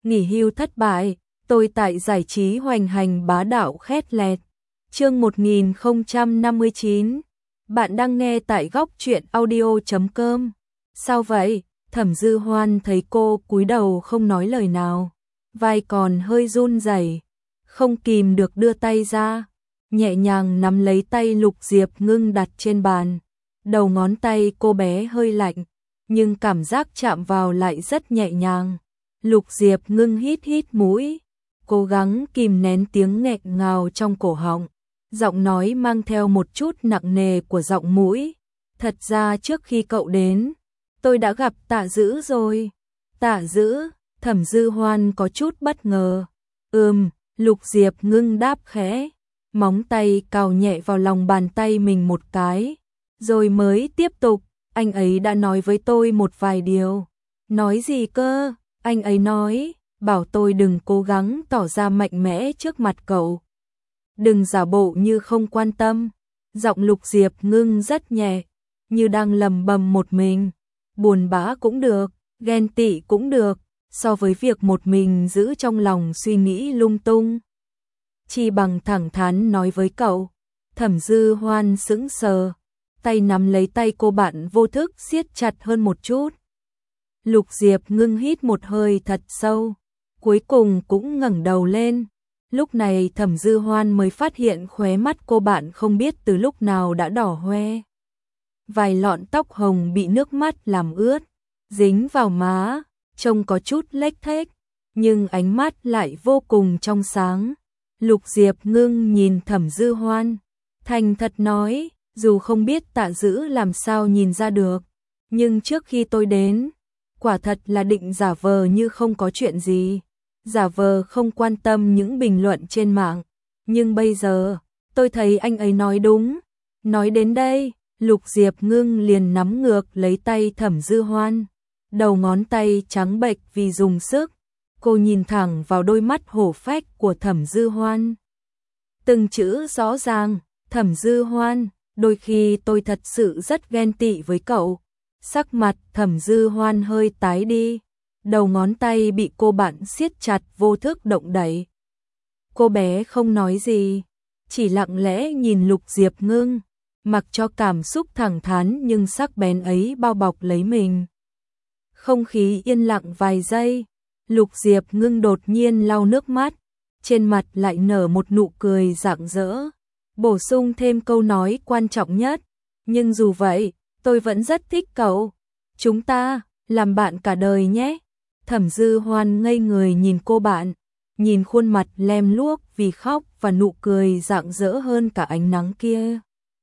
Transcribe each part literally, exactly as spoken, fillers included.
nghỉ hưu thất bại, tôi tại giải trí hoành hành bá đạo khét lẹt. Chương một nghìn không trăm năm mươi chín. Bạn đang nghe tại góc truyện audio chấm com. Sao vậy? Thẩm Dư Hoan thấy cô cúi đầu không nói lời nào, vai còn hơi run rẩy, không kìm được đưa tay ra, nhẹ nhàng nắm lấy tay Lục Diệp Ngưng đặt trên bàn. Đầu ngón tay cô bé hơi lạnh, nhưng cảm giác chạm vào lại rất nhẹ nhàng. Lục Diệp Ngưng hít hít mũi, cố gắng kìm nén tiếng nghẹn ngào trong cổ họng, giọng nói mang theo một chút nặng nề của giọng mũi. Thật ra trước khi cậu đến, tôi đã gặp Tạ Dữ rồi. Tạ Dữ? Thẩm Dư Hoan có chút bất ngờ. Ừm, Lục Diệp Ngưng đáp khẽ, móng tay cào nhẹ vào lòng bàn tay mình một cái, rồi mới tiếp tục. Anh ấy đã nói với tôi một vài điều. Nói gì cơ? Anh ấy nói, bảo tôi đừng cố gắng tỏ ra mạnh mẽ trước mặt cậu. Đừng giả bộ như không quan tâm. Giọng Lục Diệp Ngưng rất nhẹ, như đang lầm bầm một mình. Buồn bã cũng được, ghen tị cũng được, so với việc một mình giữ trong lòng suy nghĩ lung tung, chỉ bằng thẳng thắn nói với cậu. Thẩm Dư Hoan sững sờ, tay nắm lấy tay cô bạn vô thức siết chặt hơn một chút. Lục Diệp Ngưng hít một hơi thật sâu, cuối cùng cũng ngẩng đầu lên. Lúc này Thẩm Dư Hoan mới phát hiện khóe mắt cô bạn không biết từ lúc nào đã đỏ hoe. Vài lọn tóc hồng bị nước mắt làm ướt, dính vào má, trông có chút lếch thếch, nhưng ánh mắt lại vô cùng trong sáng. Lục Diệp Ngưng nhìn Thẩm Dư Hoan, thành thật nói, dù không biết Tạ Dữ làm sao nhìn ra được, nhưng trước khi tôi đến, quả thật là định giả vờ như không có chuyện gì, giả vờ không quan tâm những bình luận trên mạng, nhưng bây giờ, tôi thấy anh ấy nói đúng. Nói đến đây, Lục Diệp Ngưng liền nắm ngược lấy tay Thẩm Dư Hoan, đầu ngón tay trắng bệch vì dùng sức. Cô nhìn thẳng vào đôi mắt hổ phách của Thẩm Dư Hoan, từng chữ rõ ràng. Thẩm Dư Hoan, đôi khi tôi thật sự rất ghen tị với cậu. Sắc mặt Thẩm Dư Hoan hơi tái đi, đầu ngón tay bị cô bạn siết chặt vô thức động đậy. Cô bé không nói gì, chỉ lặng lẽ nhìn Lục Diệp Ngưng, mặc cho cảm xúc thẳng thắn nhưng sắc bén ấy bao bọc lấy mình. Không khí yên lặng vài giây, Lục Diệp Ngưng đột nhiên lau nước mắt, trên mặt lại nở một nụ cười rạng rỡ, bổ sung thêm câu nói quan trọng nhất, nhưng dù vậy, tôi vẫn rất thích cậu. Chúng ta, làm bạn cả đời nhé. Thẩm Dư Hoan ngây người nhìn cô bạn, nhìn khuôn mặt lem luốc vì khóc và nụ cười rạng rỡ hơn cả ánh nắng kia.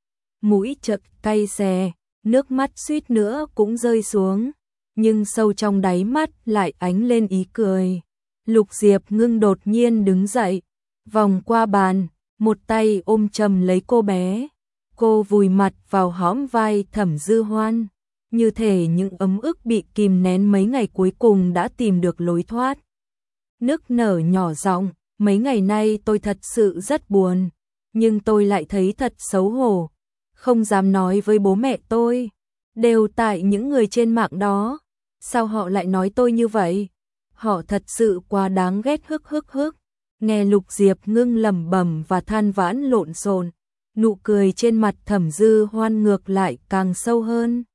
Mũi chợt cay xè, nước mắt suýt nữa cũng rơi xuống, nhưng sâu trong đáy mắt lại ánh lên ý cười. Lục Diệp Ngưng đột nhiên đứng dậy, vòng qua bàn, một tay ôm chầm lấy cô bé. Cô vùi mặt vào hõm vai Thẩm Dư Hoan, như thể những ấm ức bị kìm nén mấy ngày cuối cùng đã tìm được lối thoát. Nức nở nhỏ giọng, mấy ngày nay tôi thật sự rất buồn, nhưng tôi lại thấy thật xấu hổ, không dám nói với bố mẹ tôi, đều tại những người trên mạng đó. Sao họ lại nói tôi như vậy? Họ thật sự quá đáng ghét. Hức hức hức. Nghe Lục Diệp Ngưng lẩm bẩm và than vãn lộn xộn, nụ cười trên mặt Thẩm Dư Hoan ngược lại càng sâu hơn.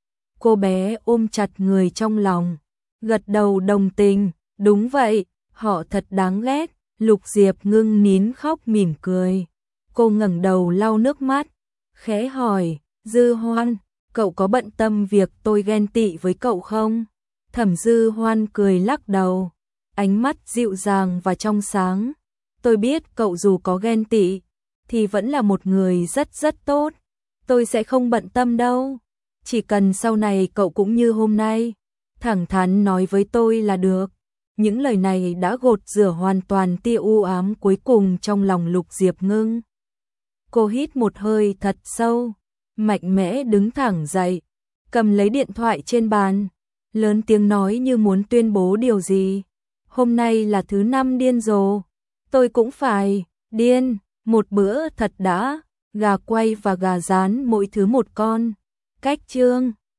Cô bé ôm chặt người trong lòng, gật đầu đồng tình. Đúng vậy, họ thật đáng ghét. Lục Diệp Ngưng nín khóc mỉm cười. Cô ngẩng đầu lau nước mắt, khẽ hỏi, Dư Hoan, cậu có bận tâm việc tôi ghen tị với cậu không? Thẩm Dư Hoan cười lắc đầu, ánh mắt dịu dàng và trong sáng. Tôi biết cậu dù có ghen tị, thì vẫn là một người rất rất tốt. Tôi sẽ không bận tâm đâu. Chỉ cần sau này cậu cũng như hôm nay, thẳng thắn nói với tôi là được. Những lời này đã gột rửa hoàn toàn tia u ám cuối cùng trong lòng Lục Diệp Ngưng. Cô hít một hơi thật sâu, mạnh mẽ đứng thẳng dậy, cầm lấy điện thoại trên bàn, lớn tiếng nói như muốn tuyên bố điều gì. Hôm nay là thứ năm điên rồ, tôi cũng phải điên, một bữa thật đã, gà quay và gà rán mỗi thứ một con. Cách chương